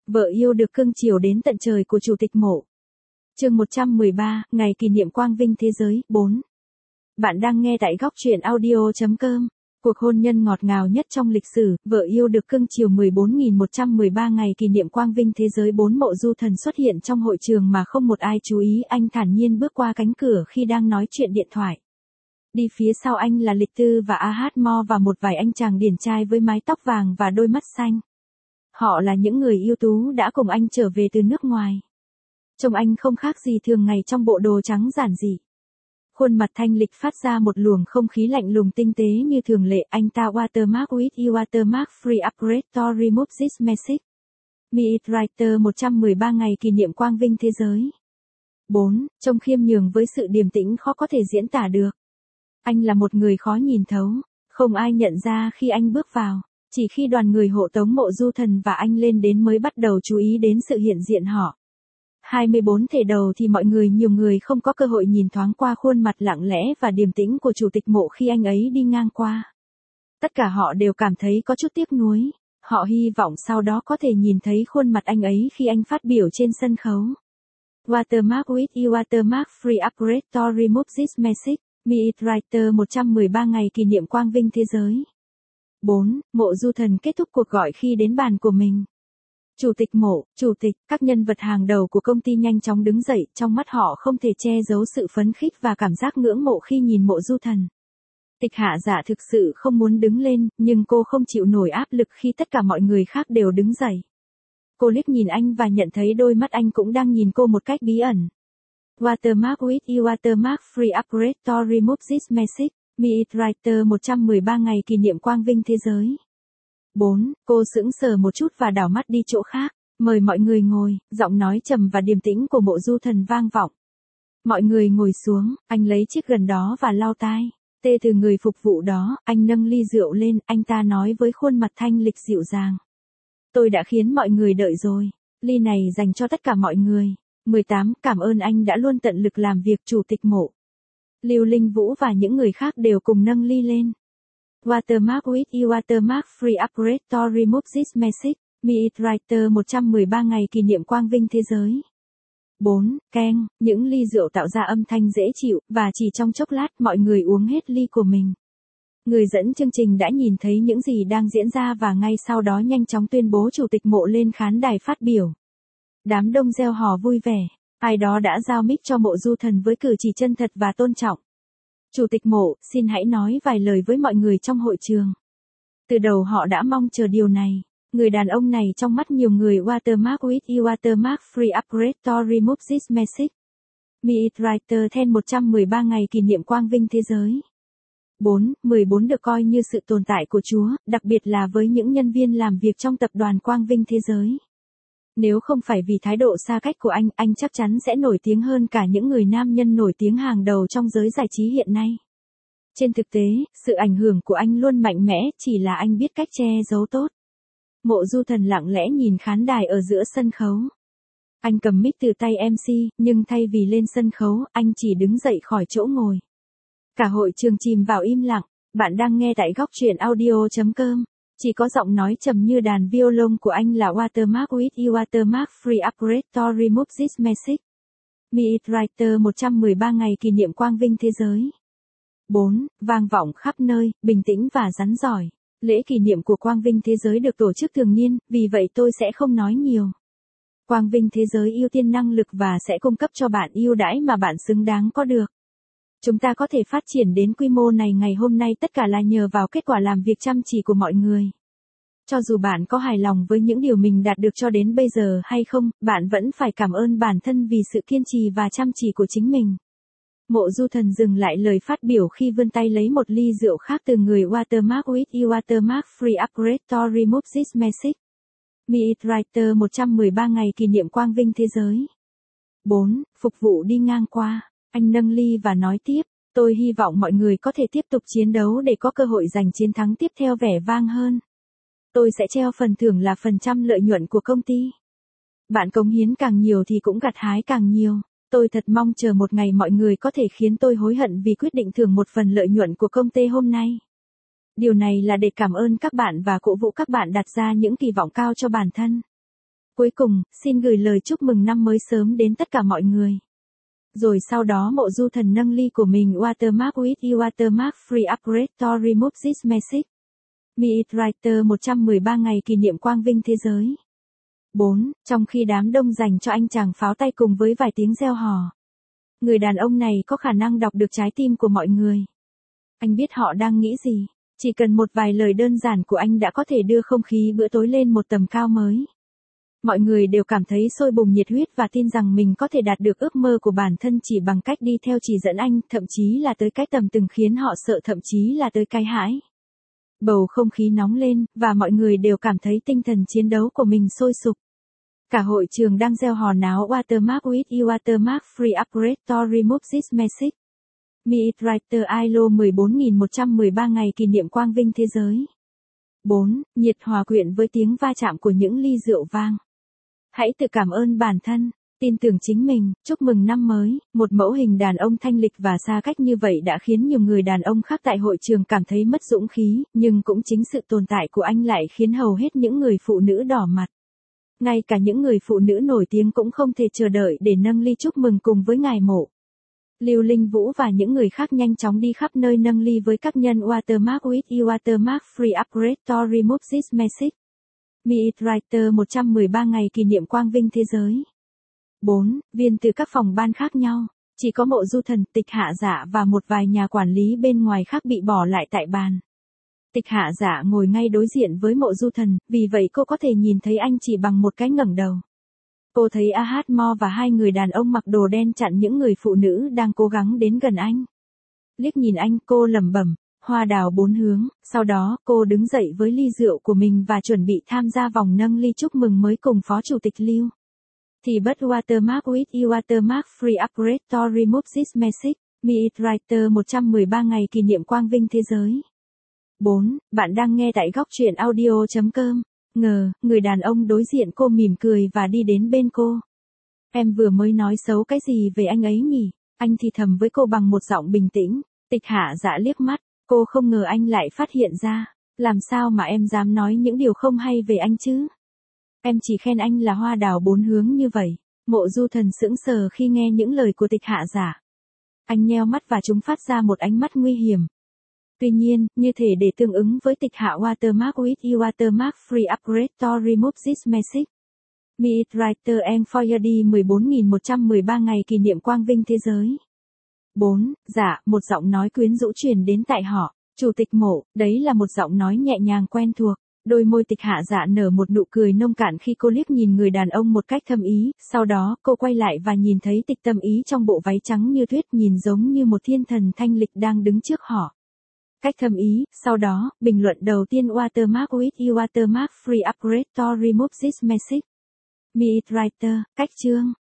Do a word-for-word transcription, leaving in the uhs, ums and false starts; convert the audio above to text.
Vợ yêu được cưng chiều đến tận trời của Chủ tịch Mộ. Chương một trăm mười ba, ngày kỷ niệm quang vinh thế giới, bốn. Bạn đang nghe tại góc truyện audio chấm com. Cuộc hôn nhân ngọt ngào nhất trong lịch sử, vợ yêu được cưng chiều mười bốn nghìn một trăm mười ba ngày kỷ niệm quang vinh thế giới bốn. Mộ Du Thần xuất hiện trong hội trường mà không một ai chú ý, anh thản nhiên bước qua cánh cửa khi đang nói chuyện điện thoại. Đi phía sau anh là Lịch Tư và A Hát Mo và một vài anh chàng điển trai với mái tóc vàng và đôi mắt xanh. Họ là những người ưu tú đã cùng anh trở về từ nước ngoài. Trông anh không khác gì thường ngày trong bộ đồ trắng giản dị. Khuôn mặt thanh lịch phát ra một luồng không khí lạnh lùng tinh tế như thường lệ. Anh ta watermark with you watermark free upgrade to remove this message. Me it writer một trăm mười ba ngày kỷ niệm quang vinh thế giới. bốn. Trông khiêm nhường với sự điềm tĩnh khó có thể diễn tả được. Anh là một người khó nhìn thấu, không ai nhận ra khi anh bước vào. Chỉ khi đoàn người hộ tống Mộ Du Thần và anh lên đến mới bắt đầu chú ý đến sự hiện diện họ. hai mươi bốn thể đầu thì mọi người nhiều người không có cơ hội nhìn thoáng qua khuôn mặt lặng lẽ và điềm tĩnh của Chủ tịch Mộ khi anh ấy đi ngang qua. Tất cả họ đều cảm thấy có chút tiếc nuối. Họ hy vọng sau đó có thể nhìn thấy khuôn mặt anh ấy khi anh phát biểu trên sân khấu. Watermark with you watermark free upgrade to remove this message. Me it writer một trăm mười ba ngày kỷ niệm quang vinh thế giới. bốn. Mộ Du Thần kết thúc cuộc gọi khi đến bàn của mình. Chủ tịch Mộ, Chủ tịch, các nhân vật hàng đầu của công ty nhanh chóng đứng dậy, trong mắt họ không thể che giấu sự phấn khích và cảm giác ngưỡng mộ khi nhìn Mộ Du Thần. Tịch Hạ Dạ thực sự không muốn đứng lên, nhưng cô không chịu nổi áp lực khi tất cả mọi người khác đều đứng dậy. Cô liếc nhìn anh và nhận thấy đôi mắt anh cũng đang nhìn cô một cách bí ẩn. Watermark with you watermark free upgrade to remove this message. Me it writer một trăm mười ba ngày kỷ niệm quang vinh thế giới. bốn. Cô sững sờ một chút và đảo mắt đi chỗ khác. Mời mọi người ngồi, giọng nói trầm và điềm tĩnh của Mộ Du Thần vang vọng. Mọi người ngồi xuống, anh lấy chiếc gần đó và lau tai. Tê từ người phục vụ đó, anh nâng ly rượu lên, anh ta nói với khuôn mặt thanh lịch dịu dàng. Tôi đã khiến mọi người đợi rồi. Ly này dành cho tất cả mọi người. mười tám. Cảm ơn anh đã luôn tận lực làm việc Chủ tịch Mộ. Lưu Linh Vũ và những người khác đều cùng nâng ly lên. Watermark with you watermark free upgrade to remove this message. Me it writer một trăm mười ba ngày kỷ niệm quang vinh thế giới. bốn. Keng, những ly rượu tạo ra âm thanh dễ chịu, và chỉ trong chốc lát mọi người uống hết ly của mình. Người dẫn chương trình đã nhìn thấy những gì đang diễn ra và ngay sau đó nhanh chóng tuyên bố Chủ tịch Mộ lên khán đài phát biểu. Đám đông reo hò vui vẻ. Ai đó đã giao mic cho Mộ Du Thần với cử chỉ chân thật và tôn trọng. Chủ tịch Mộ, xin hãy nói vài lời với mọi người trong hội trường. Từ đầu họ đã mong chờ điều này. Người đàn ông này trong mắt nhiều người watermark with you watermark free upgrade to remove this message. Me it writer ten một trăm mười ba ngày kỷ niệm quang vinh thế giới. bốn. mười bốn được coi như sự tồn tại của Chúa, đặc biệt là với những nhân viên làm việc trong tập đoàn quang vinh thế giới. Nếu không phải vì thái độ xa cách của anh, anh chắc chắn sẽ nổi tiếng hơn cả những người nam nhân nổi tiếng hàng đầu trong giới giải trí hiện nay. Trên thực tế, sự ảnh hưởng của anh luôn mạnh mẽ, chỉ là anh biết cách che giấu tốt. Mộ Du Thần lặng lẽ nhìn khán đài ở giữa sân khấu. Anh cầm mic từ tay em xê, nhưng thay vì lên sân khấu, anh chỉ đứng dậy khỏi chỗ ngồi. Cả hội trường chìm vào im lặng. Bạn đang nghe tại góc truyện audio chấm com. Chỉ có giọng nói trầm như đàn violon của anh là Watermark with you watermark free upgrade to remove this message. Me it writer một trăm mười ba ngày kỷ niệm quang vinh thế giới. bốn. Vang vọng khắp nơi, bình tĩnh và rắn giỏi. Lễ kỷ niệm của quang vinh thế giới được tổ chức thường niên, vì vậy tôi sẽ không nói nhiều. Quang vinh thế giới ưu tiên năng lực và sẽ cung cấp cho bạn ưu đãi mà bạn xứng đáng có được. Chúng ta có thể phát triển đến quy mô này ngày hôm nay tất cả là nhờ vào kết quả làm việc chăm chỉ của mọi người. Cho dù bạn có hài lòng với những điều mình đạt được cho đến bây giờ hay không, bạn vẫn phải cảm ơn bản thân vì sự kiên trì và chăm chỉ của chính mình. Mộ Du Thần dừng lại lời phát biểu khi vươn tay lấy một ly rượu khác từ người watermark with you watermark free upgrade to remove this message. Me it writer một trăm mười ba ngày kỷ niệm quang vinh thế giới. bốn. Phục vụ đi ngang qua. Anh nâng ly và nói tiếp, tôi hy vọng mọi người có thể tiếp tục chiến đấu để có cơ hội giành chiến thắng tiếp theo vẻ vang hơn. Tôi sẽ treo phần thưởng là phần trăm lợi nhuận của công ty. Bạn cống hiến càng nhiều thì cũng gặt hái càng nhiều. Tôi thật mong chờ một ngày mọi người có thể khiến tôi hối hận vì quyết định thưởng một phần lợi nhuận của công ty hôm nay. Điều này là để cảm ơn các bạn và cổ vũ các bạn đặt ra những kỳ vọng cao cho bản thân. Cuối cùng, xin gửi lời chúc mừng năm mới sớm đến tất cả mọi người. Rồi sau đó Mộ Du Thần nâng ly của mình Watermark with you Watermark free upgrade to remove this message. Me it writer một trăm mười ba ngày kỷ niệm quang vinh thế giới. bốn. Trong khi đám đông dành cho anh chàng pháo tay cùng với vài tiếng reo hò. Người đàn ông này có khả năng đọc được trái tim của mọi người. Anh biết họ đang nghĩ gì. Chỉ cần một vài lời đơn giản của anh đã có thể đưa không khí bữa tối lên một tầm cao mới. Mọi người đều cảm thấy sôi bùng nhiệt huyết và tin rằng mình có thể đạt được ước mơ của bản thân chỉ bằng cách đi theo chỉ dẫn anh, thậm chí là tới cái tầm từng khiến họ sợ, thậm chí là tới cái hãi. Bầu không khí nóng lên, và mọi người đều cảm thấy tinh thần chiến đấu của mình sôi sục. Cả hội trường đang reo hò náo Watermark with you Watermark free upgrade to remove this message. Me it writer i lô mười bốn nghìn một trăm mười ba ngày kỷ niệm quang vinh thế giới. bốn. Nhiệt hòa quyện với tiếng va chạm của những ly rượu vang. Hãy tự cảm ơn bản thân, tin tưởng chính mình, chúc mừng năm mới. Một mẫu hình đàn ông thanh lịch và xa cách như vậy đã khiến nhiều người đàn ông khác tại hội trường cảm thấy mất dũng khí, nhưng cũng chính sự tồn tại của anh lại khiến hầu hết những người phụ nữ đỏ mặt. Ngay cả những người phụ nữ nổi tiếng cũng không thể chờ đợi để nâng ly chúc mừng cùng với ngài Mộ. Lưu Linh Vũ và những người khác nhanh chóng đi khắp nơi nâng ly với các nhân Watermark with you Watermark free upgrade to remove this message. Me it writer một trăm mười ba ngày kỷ niệm quang vinh thế giới. bốn. Viên từ các phòng ban khác nhau, chỉ có Mộ Du Thần, Tịch Hạ Dạ và một vài nhà quản lý bên ngoài khác bị bỏ lại tại bàn. Tịch Hạ Dạ ngồi ngay đối diện với Mộ Du Thần, vì vậy cô có thể nhìn thấy anh chỉ bằng một cái ngẩng đầu. Cô thấy Ahad Mo và hai người đàn ông mặc đồ đen chặn những người phụ nữ đang cố gắng đến gần anh. Liếc nhìn anh, cô lẩm bẩm, hoa đào bốn hướng, sau đó cô đứng dậy với ly rượu của mình và chuẩn bị tham gia vòng nâng ly chúc mừng mới cùng Phó Chủ tịch Lưu. Thì bất Watermark with you Watermark free upgrade to remove this message. Me it writer một trăm mười ba ngày kỷ niệm quang vinh thế giới. bốn. Bạn đang nghe tại góc truyện audio chấm com. Ngờ, người đàn ông đối diện cô mỉm cười và đi đến bên cô. Em vừa mới nói xấu cái gì về anh ấy nhỉ? Anh thì thầm với cô bằng một giọng bình tĩnh. Tịch Hạ Dạ liếc mắt, cô không ngờ anh lại phát hiện ra. Làm sao mà em dám nói những điều không hay về anh chứ? Em chỉ khen anh là hoa đào bốn hướng như vậy. Mộ Du Thần sững sờ khi nghe những lời của Tịch Hạ Dạ. Anh nheo mắt và chúng phát ra một ánh mắt nguy hiểm. Tuy nhiên, như thể để tương ứng với Tịch Hạ Watermark with you Watermark free upgrade to remove this message. Me it writer and for you mười bốn nghìn một trăm mười ba ngày kỷ niệm quang vinh thế giới. bốn. Dạ, một giọng nói quyến rũ truyền đến tại họ. Chủ tịch Mộ, đấy là một giọng nói nhẹ nhàng quen thuộc. Đôi môi Tịch Hạ Dạ nở một nụ cười nông cạn khi cô liếc nhìn người đàn ông một cách thâm ý, sau đó cô quay lại và nhìn thấy Tịch Tâm Ý trong bộ váy trắng như tuyết nhìn giống như một thiên thần thanh lịch đang đứng trước họ. Cách thâm ý, sau đó, bình luận đầu tiên Watermark with you Watermark free upgrade to remove this message. Me it writer, cách chương.